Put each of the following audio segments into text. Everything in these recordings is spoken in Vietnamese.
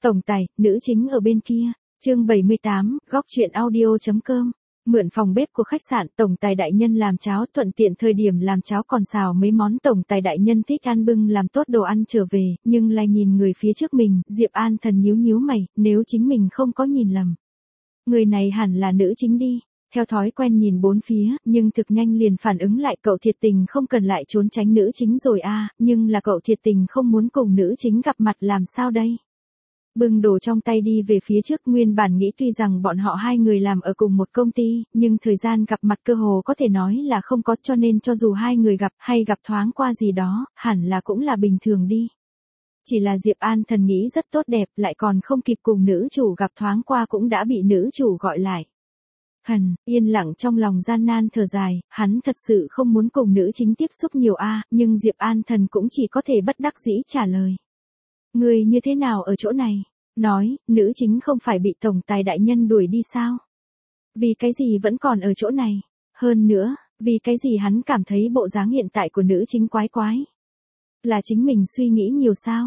Tổng tài, nữ chính ở bên kia. Chương 78, góc truyện audio.com. Mượn phòng bếp của khách sạn, tổng tài đại nhân làm cháo, thuận tiện thời điểm làm cháo còn xào mấy món tổng tài đại nhân thích ăn, bưng làm tốt đồ ăn trở về, nhưng lại nhìn người phía trước mình, Diệp An Thần nhíu nhíu mày, nếu chính mình không có nhìn lầm. Người này hẳn là nữ chính đi. Theo thói quen nhìn bốn phía, nhưng thực nhanh liền phản ứng lại, cậu thiệt tình không cần lại trốn tránh nữ chính rồi à, nhưng là cậu thiệt tình không muốn cùng nữ chính gặp mặt làm sao đây? Bưng đồ trong tay đi về phía trước, nguyên bản nghĩ tuy rằng bọn họ hai người làm ở cùng một công ty, nhưng thời gian gặp mặt cơ hồ có thể nói là không có, cho nên cho dù hai người gặp hay gặp thoáng qua gì đó, hẳn là cũng là bình thường đi. Chỉ là Diệp An Thần nghĩ rất tốt đẹp, lại còn không kịp cùng nữ chủ gặp thoáng qua cũng đã bị nữ chủ gọi lại. Yên lặng trong lòng gian nan thở dài, hắn thật sự không muốn cùng nữ chính tiếp xúc nhiều nhưng Diệp An Thần cũng chỉ có thể bất đắc dĩ trả lời. Người như thế nào ở chỗ này? Nói, nữ chính không phải bị tổng tài đại nhân đuổi đi sao? Vì cái gì vẫn còn ở chỗ này? Hơn nữa, vì cái gì hắn cảm thấy bộ dáng hiện tại của nữ chính quái quái? Là chính mình suy nghĩ nhiều sao?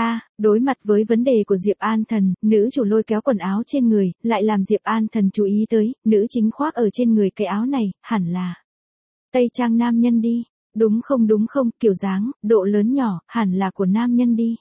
Đối mặt với vấn đề của Diệp An Thần, nữ chủ lôi kéo quần áo trên người, lại làm Diệp An Thần chú ý tới, nữ chính khoác ở trên người cái áo này, hẳn là tây trang nam nhân đi. Đúng không, kiểu dáng, độ lớn nhỏ, hẳn là của nam nhân đi.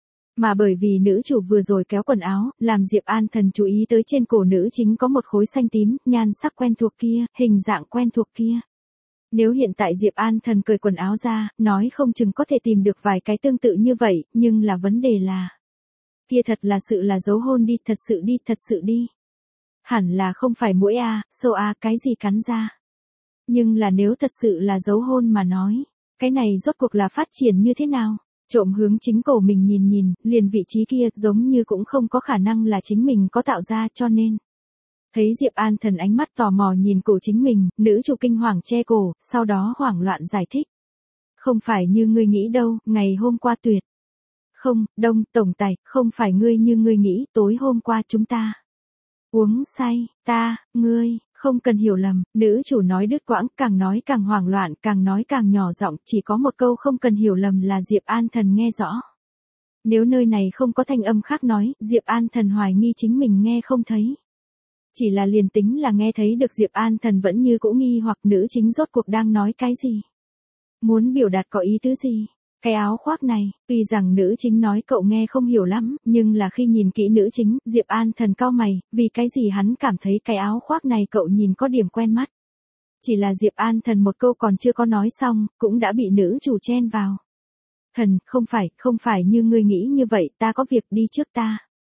Mà bởi vì nữ chủ vừa rồi kéo quần áo, làm Diệp An Thần chú ý tới trên cổ nữ chính có một khối xanh tím, nhan sắc quen thuộc kia, hình dạng quen thuộc kia. Nếu hiện tại Diệp An Thần cởi quần áo ra, nói không chừng có thể tìm được vài cái tương tự như vậy, nhưng là vấn đề là kia thật là dấu hôn đi, thật sự đi. Hẳn là không phải mũi sâu cái gì cắn ra. Nhưng là nếu thật sự là dấu hôn mà nói, cái này rốt cuộc là phát triển như thế nào? Trộm hướng chính cổ mình nhìn, liền vị trí kia giống như cũng không có khả năng là chính mình có tạo ra, cho nên. Thấy Diệp An Thần ánh mắt tò mò nhìn cổ chính mình, nữ chủ kinh hoàng che cổ, sau đó hoảng loạn giải thích. Không phải như ngươi nghĩ đâu, ngày hôm qua tuyệt. Không, tổng tài, không phải ngươi như ngươi nghĩ, tối hôm qua chúng ta uống say, ngươi, không cần hiểu lầm, nữ chủ nói đứt quãng, càng nói càng hoảng loạn, càng nói càng nhỏ giọng, chỉ có một câu không cần hiểu lầm là Diệp An Thần nghe rõ. Nếu nơi này không có thanh âm khác nói, Diệp An Thần hoài nghi chính mình nghe không thấy. Chỉ là liền tính là nghe thấy được, Diệp An Thần vẫn như cũ nghi hoặc nữ chính rốt cuộc đang nói cái gì. Muốn biểu đạt có ý tứ gì? Cái áo khoác này, tuy rằng nữ chính nói cậu nghe không hiểu lắm, nhưng là khi nhìn kỹ nữ chính, Diệp An Thần cau mày, vì cái gì hắn cảm thấy cái áo khoác này cậu nhìn có điểm quen mắt. Chỉ là Diệp An Thần một câu còn chưa có nói xong, cũng đã bị nữ chủ chen vào. Không phải như ngươi nghĩ như vậy, ta có việc đi trước ta.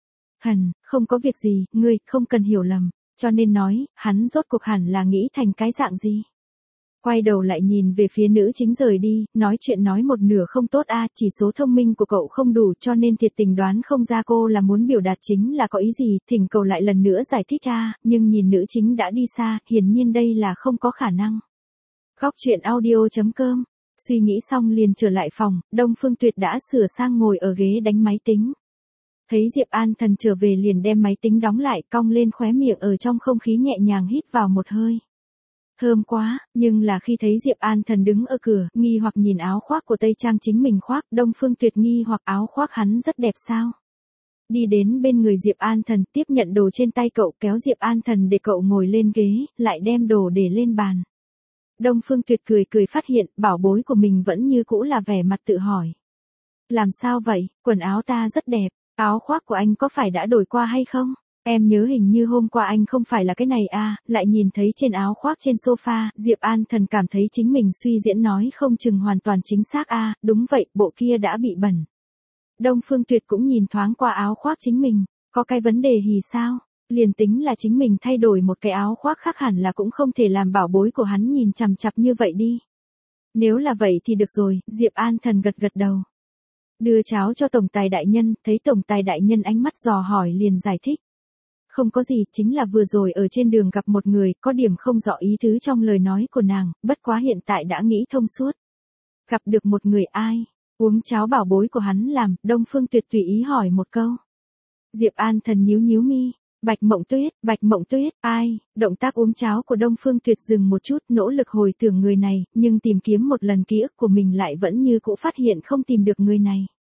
Không có việc gì, ngươi, không cần hiểu lầm, cho nên nói, hắn rốt cuộc hẳn là nghĩ thành cái dạng gì. Quay đầu lại nhìn về phía nữ chính rời đi, nói chuyện nói một nửa không tốt chỉ số thông minh của cậu không đủ, cho nên thiệt tình đoán không ra cô là muốn biểu đạt chính là có ý gì, thỉnh cầu lại lần nữa giải thích nhưng nhìn nữ chính đã đi xa, hiển nhiên đây là không có khả năng. Góc truyện audio.com. Suy nghĩ xong liền trở lại phòng, Đông Phương Tuyệt đã sửa sang ngồi ở ghế đánh máy tính. Thấy Diệp An Thần trở về liền đem máy tính đóng lại, cong lên khóe miệng, ở trong không khí nhẹ nhàng hít vào một hơi. Thơm quá, nhưng là khi thấy Diệp An Thần đứng ở cửa, nghi hoặc nhìn áo khoác của tây trang chính mình khoác, Đông Phương Tuyệt nghi hoặc áo khoác hắn rất đẹp sao? Đi đến bên người Diệp An Thần, tiếp nhận đồ trên tay cậu, kéo Diệp An Thần để cậu ngồi lên ghế, lại đem đồ để lên bàn. Đông Phương Tuyệt cười phát hiện, bảo bối của mình vẫn như cũ là vẻ mặt tự hỏi. Làm sao vậy, quần áo ta rất đẹp, áo khoác của anh có phải đã đổi qua hay không? Em nhớ hình như hôm qua anh không phải là cái này lại nhìn thấy trên áo khoác trên sofa, Diệp An Thần cảm thấy chính mình suy diễn nói không chừng hoàn toàn chính xác đúng vậy, bộ kia đã bị bẩn. Đông Phương Tuyệt cũng nhìn thoáng qua áo khoác chính mình, có cái vấn đề gì sao? Liền tính là chính mình thay đổi một cái áo khoác khác hẳn là cũng không thể làm bảo bối của hắn nhìn chằm chằm như vậy đi. Nếu là vậy thì được rồi, Diệp An Thần gật đầu. Đưa cháo cho tổng tài đại nhân, thấy tổng tài đại nhân ánh mắt dò hỏi liền giải thích. Không có gì, chính là vừa rồi ở trên đường gặp một người, có điểm không rõ ý tứ trong lời nói của nàng, bất quá hiện tại đã nghĩ thông suốt. Gặp được một người ai? Uống cháo bảo bối của hắn làm, Đông Phương Tuyệt tùy ý hỏi một câu. Diệp An Thần nhíu mi. Bạch Mộng Tuyết, ai? Động tác uống cháo của Đông Phương Tuyệt dừng một chút, nỗ lực hồi tưởng người này, nhưng tìm kiếm một lần ký ức của mình lại vẫn như cũ phát hiện không tìm được người này.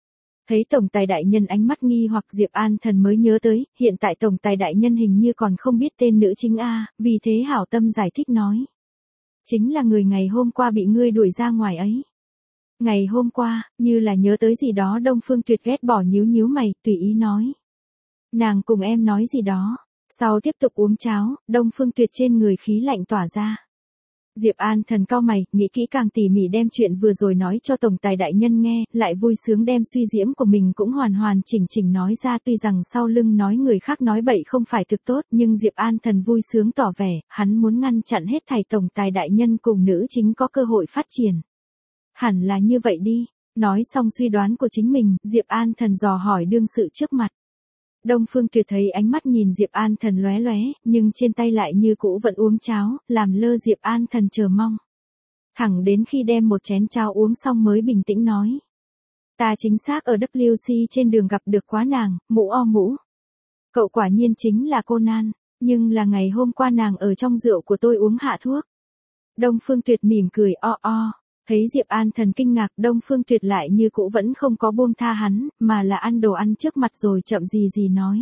Thấy tổng tài đại nhân ánh mắt nghi hoặc Diệp An Thần mới nhớ tới, hiện tại tổng tài đại nhân hình như còn không biết tên nữ chính A, vì thế hảo tâm giải thích nói. Chính là người ngày hôm qua bị ngươi đuổi ra ngoài ấy. Ngày hôm qua, như là nhớ tới gì đó Đông Phương Tuyệt ghét bỏ nhíu nhíu mày, tùy ý nói. Nàng cùng em nói gì đó. Sau tiếp tục uống cháo, Đông Phương Tuyệt trên người khí lạnh tỏa ra. Diệp An Thần cau mày, nghĩ kỹ càng tỉ mỉ đem chuyện vừa rồi nói cho tổng tài đại nhân nghe, lại vui sướng đem suy diễm của mình cũng hoàn hoàn chỉnh chỉnh nói ra, tuy rằng sau lưng nói người khác nói bậy không phải thực tốt, nhưng Diệp An Thần vui sướng tỏ vẻ, hắn muốn ngăn chặn hết thảy tổng tài đại nhân cùng nữ chính có cơ hội phát triển. Hẳn là như vậy đi. Nói xong suy đoán của chính mình, Diệp An Thần dò hỏi đương sự trước mặt. Đông Phương Tuyệt thấy ánh mắt nhìn Diệp An Thần lóe lóe, nhưng trên tay lại như cũ vẫn uống cháo, làm lơ Diệp An Thần chờ mong. Thẳng đến khi đem một chén cháo uống xong mới bình tĩnh nói. Ta chính xác ở WC trên đường gặp được quá nàng, mũ o mũ. Cậu quả nhiên chính là cô Nan, nhưng là ngày hôm qua nàng ở trong rượu của tôi uống hạ thuốc. Đông Phương Tuyệt mỉm cười o o. Thấy Diệp An Thần kinh ngạc, Đông Phương Tuyệt lại như cũ vẫn không có buông tha hắn, mà là ăn đồ ăn trước mặt rồi chậm gì nói.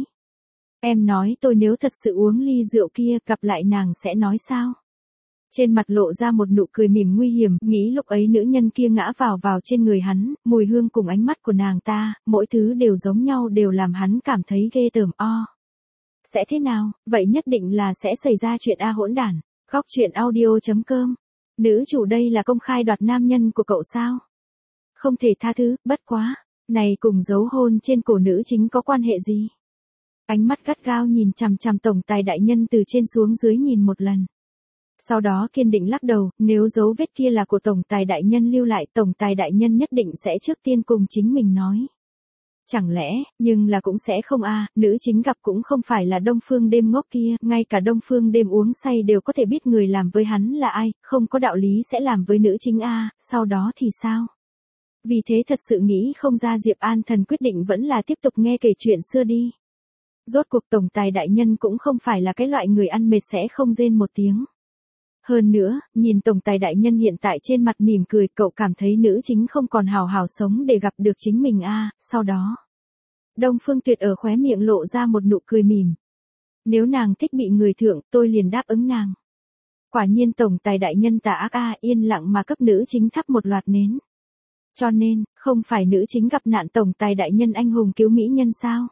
Em nói tôi nếu thật sự uống ly rượu kia, gặp lại nàng sẽ nói sao? Trên mặt lộ ra một nụ cười mỉm nguy hiểm, nghĩ lúc ấy nữ nhân kia ngã vào trên người hắn, mùi hương cùng ánh mắt của nàng ta, mỗi thứ đều giống nhau đều làm hắn cảm thấy ghê tởm o. Sẽ thế nào? Vậy nhất định là sẽ xảy ra chuyện A hỗn đản. Góc truyện audio.com. Nữ chủ đây là công khai đoạt nam nhân của cậu sao? Không thể tha thứ, bất quá. Này cùng dấu hôn trên cổ nữ chính có quan hệ gì? Ánh mắt gắt gao nhìn chằm chằm tổng tài đại nhân từ trên xuống dưới nhìn một lần. Sau đó kiên định lắc đầu, nếu dấu vết kia là của tổng tài đại nhân lưu lại, tổng tài đại nhân nhất định sẽ trước tiên cùng chính mình nói. Chẳng lẽ, nhưng là cũng sẽ không a, nữ chính gặp cũng không phải là Đông Phương Đêm ngốc kia, ngay cả Đông Phương Đêm uống say đều có thể biết người làm với hắn là ai, không có đạo lý sẽ làm với nữ chính a, sau đó thì sao? Vì thế thật sự nghĩ không ra Diệp An Thần quyết định vẫn là tiếp tục nghe kể chuyện xưa đi. Rốt cuộc tổng tài đại nhân cũng không phải là cái loại người ăn mệt sẽ không rên một tiếng. Hơn nữa, nhìn tổng tài đại nhân hiện tại trên mặt mỉm cười, cậu cảm thấy nữ chính không còn hào hào sống để gặp được chính mình a, sau đó. Đông Phương Tuyệt ở khóe miệng lộ ra một nụ cười mỉm. Nếu nàng thích bị người thượng, tôi liền đáp ứng nàng. Quả nhiên tổng tài đại nhân tà ác a, yên lặng mà cấp nữ chính thắp một loạt nến. Cho nên, không phải nữ chính gặp nạn tổng tài đại nhân anh hùng cứu mỹ nhân sao?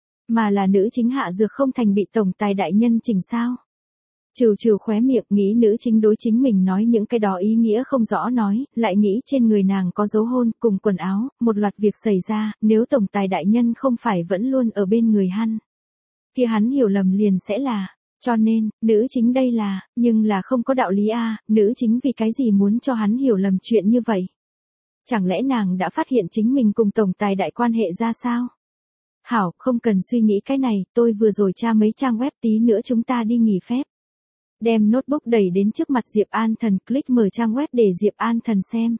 Mà là nữ chính hạ dược không thành bị tổng tài đại nhân chỉnh sao? Trừ khóe miệng nghĩ nữ chính đối chính mình nói những cái đó ý nghĩa không rõ nói, lại nghĩ trên người nàng có dấu hôn cùng quần áo, một loạt việc xảy ra, nếu tổng tài đại nhân không phải vẫn luôn ở bên người hắn. Kia hắn hiểu lầm liền sẽ là, cho nên, nữ chính đây là, nhưng là không có đạo lý a, nữ chính vì cái gì muốn cho hắn hiểu lầm chuyện như vậy? Chẳng lẽ nàng đã phát hiện chính mình cùng tổng tài đại quan hệ ra sao? Hảo, không cần suy nghĩ cái này, tôi vừa rồi tra mấy trang web tí nữa chúng ta đi nghỉ phép. Đem notebook đẩy đến trước mặt Diệp An Thần, click mở trang web để Diệp An Thần xem.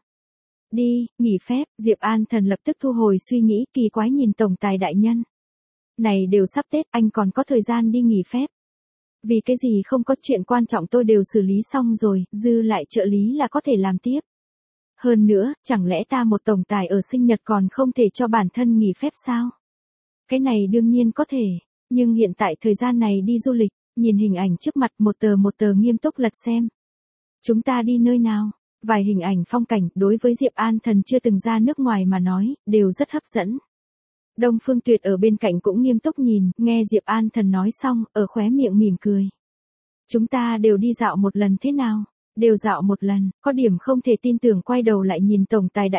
Đi, nghỉ phép, Diệp An Thần lập tức thu hồi suy nghĩ, kỳ quái nhìn tổng tài đại nhân. Này đều sắp Tết, anh còn có thời gian đi nghỉ phép. Vì cái gì không có chuyện quan trọng tôi đều xử lý xong rồi, dư lại trợ lý là có thể làm tiếp. Hơn nữa, chẳng lẽ ta một tổng tài ở sinh nhật còn không thể cho bản thân nghỉ phép sao? Cái này đương nhiên có thể, nhưng hiện tại thời gian này đi du lịch. Nhìn hình ảnh trước mặt một tờ nghiêm túc lật xem. Chúng ta đi nơi nào? Vài hình ảnh phong cảnh đối với Diệp An Thần chưa từng ra nước ngoài mà nói, đều rất hấp dẫn. Đông Phương Tuyệt ở bên cạnh cũng nghiêm túc nhìn, nghe Diệp An Thần nói xong, ở khóe miệng mỉm cười. Chúng ta đều đi dạo một lần thế nào? Đều dạo một lần, có điểm không thể tin tưởng quay đầu lại nhìn tổng tài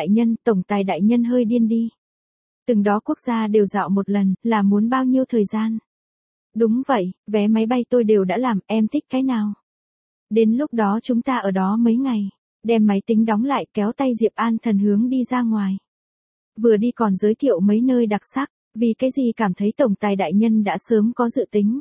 đại nhân hơi điên đi. Từng đó quốc gia đều dạo một lần, là muốn bao nhiêu thời gian? Đúng vậy, vé máy bay tôi đều đã làm, em thích cái nào? Đến lúc đó chúng ta ở đó mấy ngày, đem máy tính đóng lại kéo tay Diệp An Thần hướng đi ra ngoài. Vừa đi còn giới thiệu mấy nơi đặc sắc, vì cái gì cảm thấy tổng tài đại nhân đã sớm có dự tính.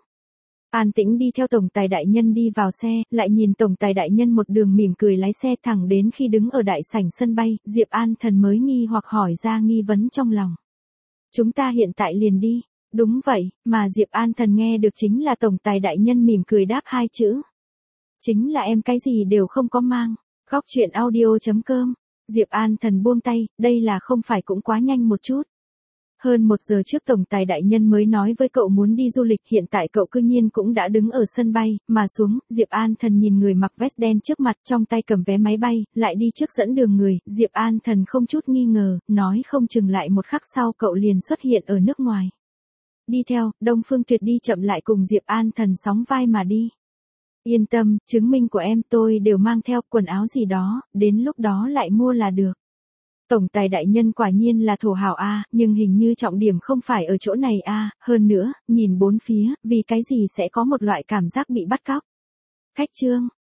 An tĩnh đi theo tổng tài đại nhân đi vào xe, lại nhìn tổng tài đại nhân một đường mỉm cười lái xe thẳng đến khi đứng ở đại sảnh sân bay, Diệp An Thần mới nghi hoặc hỏi ra nghi vấn trong lòng. Chúng ta hiện tại liền đi. Đúng vậy, mà Diệp An Thần nghe được chính là tổng tài đại nhân mỉm cười đáp hai chữ. Chính là em cái gì đều không có mang. Góc truyện audio.com. Diệp An Thần buông tay, đây là không phải cũng quá nhanh một chút. Hơn 1 giờ trước tổng tài đại nhân mới nói với cậu muốn đi du lịch, hiện tại cậu cư nhiên cũng đã đứng ở sân bay, mà xuống. Diệp An Thần nhìn người mặc vest đen trước mặt, trong tay cầm vé máy bay, lại đi trước dẫn đường người. Diệp An Thần không chút nghi ngờ, nói không chừng lại một khắc sau cậu liền xuất hiện ở nước ngoài. Đi theo, Đông Phương Tuyệt đi chậm lại cùng Diệp An Thần sóng vai mà đi. Yên tâm, chứng minh của em tôi đều mang theo, quần áo gì đó, đến lúc đó lại mua là được. Tổng tài đại nhân quả nhiên là thổ hào a, nhưng hình như trọng điểm không phải ở chỗ này a, hơn nữa, nhìn bốn phía, vì cái gì sẽ có một loại cảm giác bị bắt cóc. Khách trương,